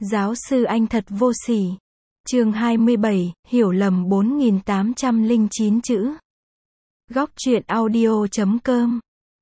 Giáo sư anh thật vô sỉ. Chương 27, hiểu lầm 4809 chữ. Góc truyện audio.com.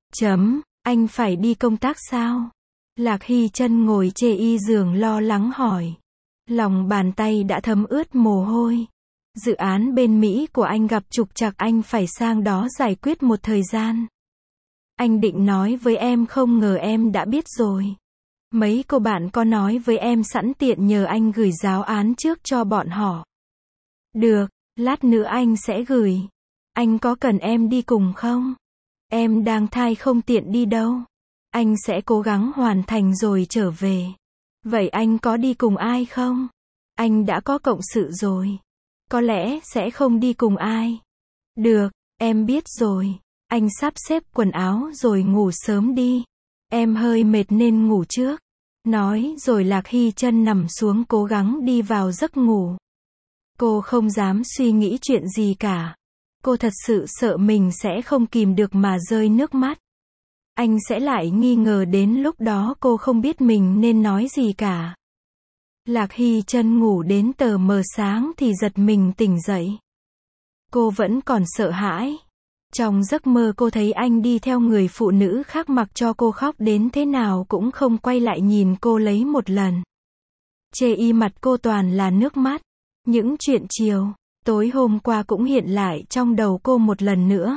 Anh phải đi công tác sao? Lạc Hy Trân ngồi chê y giường lo lắng hỏi. Lòng bàn tay đã thấm ướt mồ hôi. Dự án bên Mỹ của anh gặp trục trặc, anh phải sang đó giải quyết một thời gian. Anh định nói với em, không ngờ em đã biết rồi. Mấy cô bạn có nói với em sẵn tiện nhờ anh gửi giáo án trước cho bọn họ. Được, lát nữa anh sẽ gửi. Anh có cần em đi cùng không? Em đang thai không tiện đi đâu. Anh sẽ cố gắng hoàn thành rồi trở về. Vậy anh có đi cùng ai không? Anh đã có cộng sự rồi. Có lẽ sẽ không đi cùng ai. Được, em biết rồi. Anh sắp xếp quần áo rồi ngủ sớm đi. Em hơi mệt nên ngủ trước. Nói rồi Lạc Hy Trân nằm xuống cố gắng đi vào giấc ngủ. Cô không dám suy nghĩ chuyện gì cả. Cô thật sự sợ mình sẽ không kìm được mà rơi nước mắt. Anh sẽ lại nghi ngờ, đến lúc đó cô không biết mình nên nói gì cả. Lạc Hy Trân ngủ đến tờ mờ sáng thì giật mình tỉnh dậy. Cô vẫn còn sợ hãi. Trong giấc mơ cô thấy anh đi theo người phụ nữ khác, mặc cho cô khóc đến thế nào cũng không quay lại nhìn cô lấy một lần. Chê y mặt cô toàn là nước mắt. Những chuyện chiều, tối hôm qua cũng hiện lại trong đầu cô một lần nữa.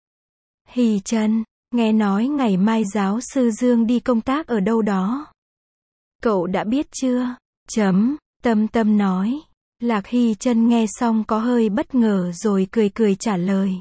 Hy Trân, nghe nói ngày mai giáo sư Dương đi công tác ở đâu đó. Cậu đã biết chưa? Tâm Tâm nói. Lạc Hy Trân nghe xong có hơi bất ngờ rồi cười cười trả lời.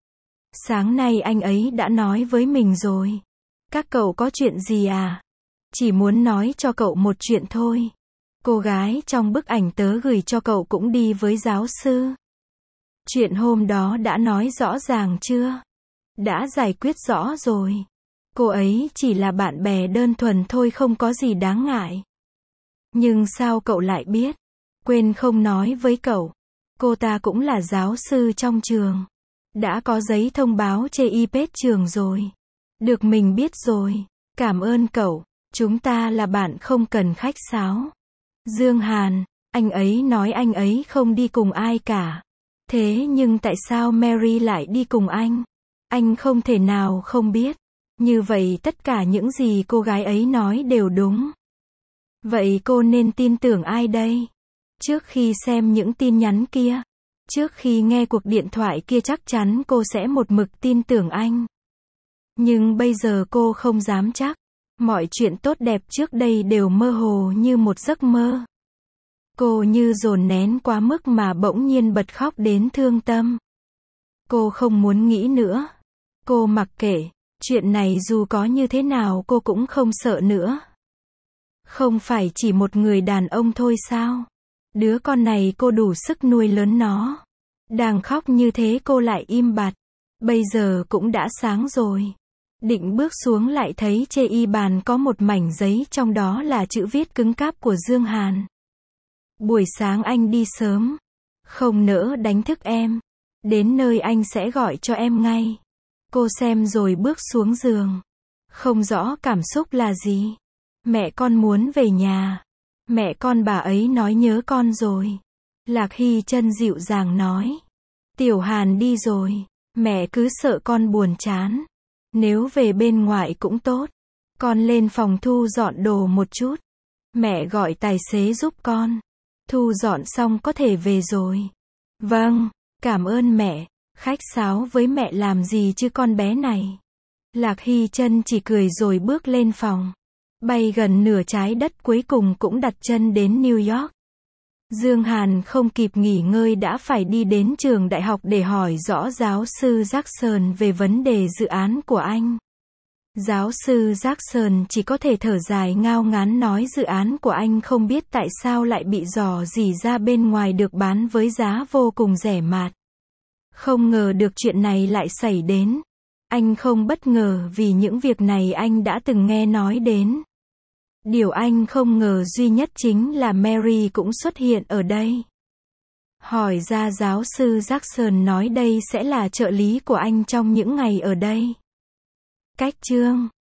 Sáng nay anh ấy đã nói với mình rồi. Các cậu có chuyện gì à? Chỉ muốn nói cho cậu một chuyện thôi. Cô gái trong bức ảnh tớ gửi cho cậu cũng đi với giáo sư. Chuyện hôm đó đã nói rõ ràng chưa? Đã giải quyết rõ rồi. Cô ấy chỉ là bạn bè đơn thuần thôi, không có gì đáng ngại. Nhưng sao cậu lại biết? Quên không nói với cậu. Cô ta cũng là giáo sư trong trường. Đã có giấy thông báo trên iPad trường rồi. Được, mình biết rồi. Cảm ơn cậu. Chúng ta là bạn, không cần khách sáo. Dương Hàn, anh ấy nói anh ấy không đi cùng ai cả. Thế nhưng tại sao Mary lại đi cùng anh? Anh không thể nào không biết. Như vậy tất cả những gì cô gái ấy nói đều đúng. Vậy cô nên tin tưởng ai đây? Trước khi xem những tin nhắn kia, trước khi nghe cuộc điện thoại kia, chắc chắn cô sẽ một mực tin tưởng anh. Nhưng bây giờ cô không dám chắc. Mọi chuyện tốt đẹp trước đây đều mơ hồ như một giấc mơ. Cô như dồn nén quá mức mà bỗng nhiên bật khóc đến thương tâm. Cô không muốn nghĩ nữa. Cô mặc kệ. Chuyện này dù có như thế nào cô cũng không sợ nữa. Không phải chỉ một người đàn ông thôi sao? Đứa con này cô đủ sức nuôi lớn nó. Đang khóc như thế cô lại im bặt. Bây giờ cũng đã sáng rồi. Định bước xuống lại thấy trên y bàn có một mảnh giấy, trong đó là chữ viết cứng cáp của Dương Hàn. Buổi sáng anh đi sớm. Không nỡ đánh thức em. Đến nơi anh sẽ gọi cho em ngay. Cô xem rồi bước xuống giường. Không rõ cảm xúc là gì. Mẹ con muốn về nhà. Mẹ con bà ấy nói nhớ con rồi. Lạc Hy Trân dịu dàng nói. Tiểu Hàn đi rồi. Mẹ cứ sợ con buồn chán. Nếu về bên ngoài cũng tốt. Con lên phòng thu dọn đồ một chút. Mẹ gọi tài xế giúp con. Thu dọn xong có thể về rồi. Vâng, cảm ơn mẹ. Khách sáo với mẹ làm gì chứ con bé này. Lạc Hy Trân chỉ cười rồi bước lên phòng. Bay gần nửa trái đất cuối cùng cũng đặt chân đến New York. Dương Hàn không kịp nghỉ ngơi đã phải đi đến trường đại học để hỏi rõ giáo sư Jackson về vấn đề dự án của anh. Giáo sư Jackson chỉ có thể thở dài ngao ngán nói dự án của anh không biết tại sao lại bị rò rỉ ra bên ngoài, được bán với giá vô cùng rẻ mạt. Không ngờ được chuyện này lại xảy đến. Anh không bất ngờ vì những việc này anh đã từng nghe nói đến. Điều anh không ngờ duy nhất chính là Mary cũng xuất hiện ở đây. Hỏi ra giáo sư Jackson nói đây sẽ là trợ lý của anh trong những ngày ở đây. Cách chương